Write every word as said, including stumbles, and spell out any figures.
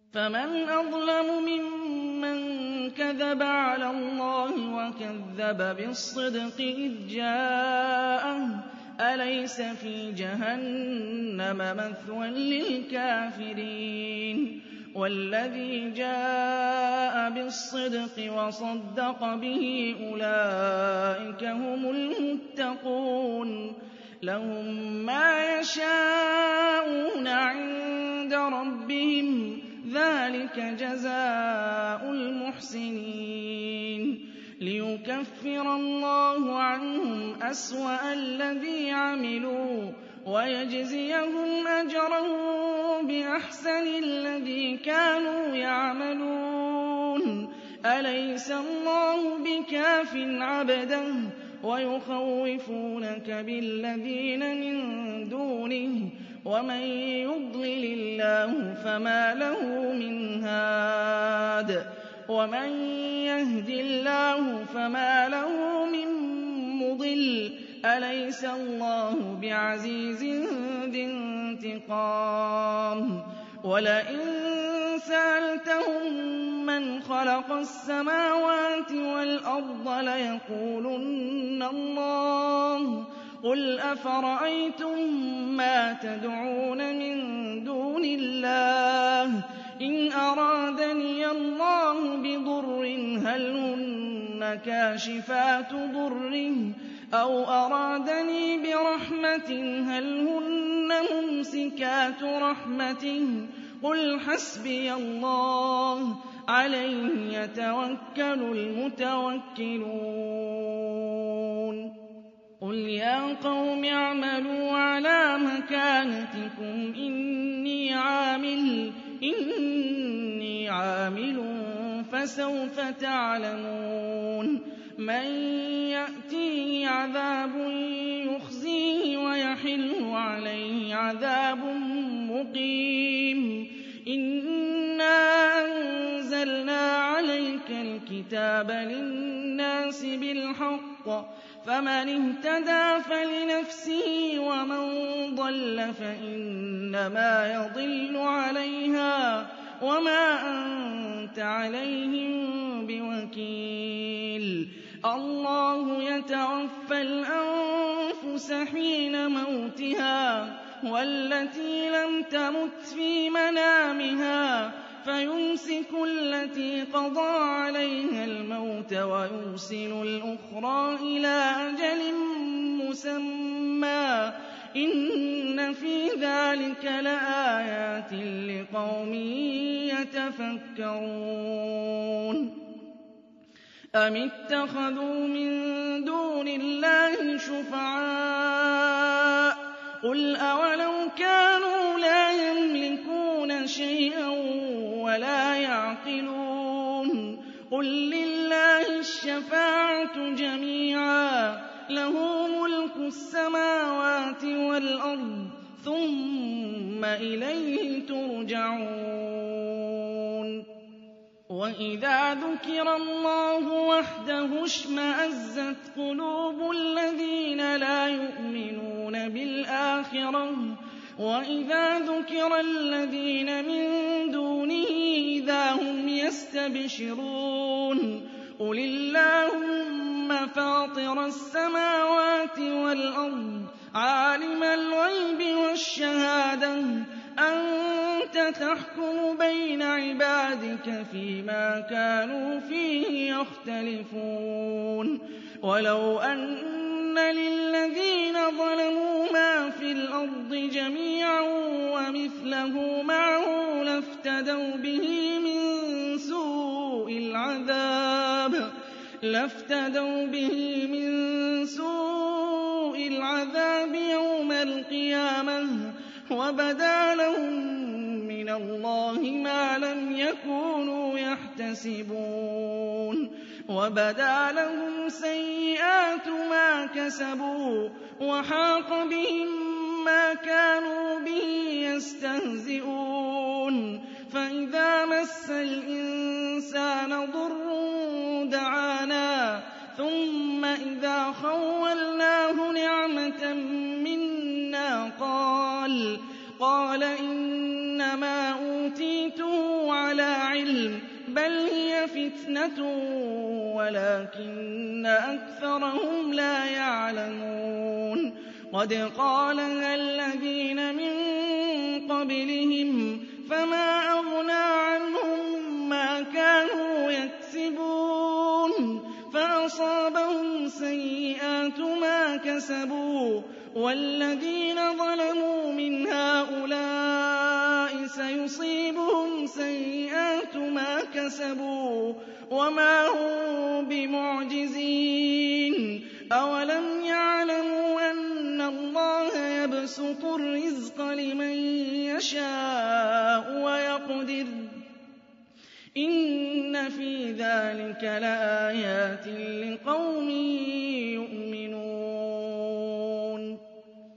فمن أظلم ممن كذب على الله وكذب بالصدق إذ جاءه أليس في جهنم مثوى للكافرين والذي جاء بالصدق وصدق به أولئك هم المتقون لهم ما يشاءون عند ربهم ذلك جزاء المحسنين ليكفر الله عنهم أسوأ الذي عملوا ويجزيهم أجرهم بأحسن الذي كانوا يعملون أليس الله بكاف عبده ويخوفونك بالذين من دونه ومن يضلل الله فما له من هاد ومن يهد الله فما له من مضل أليس الله بعزيز ذي انتقام ولئن سألتهم من خلق السماوات والأرض ليقولن الله قل أفرأيتم ما تدعون من دون الله إن أرادني الله بضر هل هن كاشفات ضره أو أرادني برحمة هل هن ممسكات رحمته قل حسبي الله عليه يتوكل المتوكلون قل يا قوم اعملوا على مكانتكم إني عامل إني عامل فسوف تعلمون من يأتيه عذاب يخزيه ويحل عليه عذاب مقيم إنا أنزلنا عليك الكتاب للناس بالحق فمن اهتدى فلنفسه ومن ضل فإنما يضل عليها وما أنت عليهم بوكيل الله يتوفى الأنفس حين موتها والتي لم تمت في منامها فيمسك التي قضى عليها الموت ويرسل الأخرى إلى أجل مسمى إن في ذلك لآيات لقوم يتفكرون أم اتخذوا من دون الله شفعاء قل أولو كانوا لا يملكون شيئا ولا يعقلون قل لله الشفاعة جميعا له ملك السماوات والأرض ثم إليه ترجعون وإذا ذكر الله وحده اشمأزت قلوب الذين لا يؤمنون بالآخرة وإذا ذكر الذين من دونه إذا هم يستبشرون قل اللهم فاطر السماوات والأرض عالم الغيب والشهادة أنت تحكم بين عبادك فيما كانوا فيه يختلفون ولو أن للذين ظلموا ما في الأرض جميعا ومثله معه لافتدوا به من سوء العذاب لافتدوا به من سوء العذاب يوم القيامة وبدا لهم من الله ما لم يكونوا يحتسبون وبدا لهم سيئات ما كسبوا وحاق بهم ما كانوا به يستهزئون فإذا مس الإنسان ضر دعانا ثم إذا خولناه نعمة منا قال قال إنما أوتيته عِلْمٍ بَلْ هِيَ فِتْنَةٌ وَلَٰكِنَّ أَكْثَرَهُمْ لَا يَعْلَمُونَ قَدْ قَالَهَا الَّذِينَ مِن قَبْلِهِمْ فَمَا أَغْنَىٰ عَنْهُم مَّا كَانُوا يَكْسِبُونَ فَأَصَابَهُمْ سَيِّئَاتُ مَا كَسَبُوا وَالَّذِينَ ظَلَمُوا مِنْ هَٰؤُلَاءِ سَيُصِيبُهُمْ سَيِّئَاتُ مَا كَسَبُوا وَمَا هُم بِمُعْجِزِينَ أَوَلَمْ يَعْلَمُوا أَنَّ اللَّهَ يَبْسُطُ الرِّزْقَ لِمَن يَشَاءُ وَيَقْدِرُ ۚ إِنَّ فِي ذَٰلِكَ لَآيَاتٍ لِّقَوْمٍ يُؤْمِنُونَ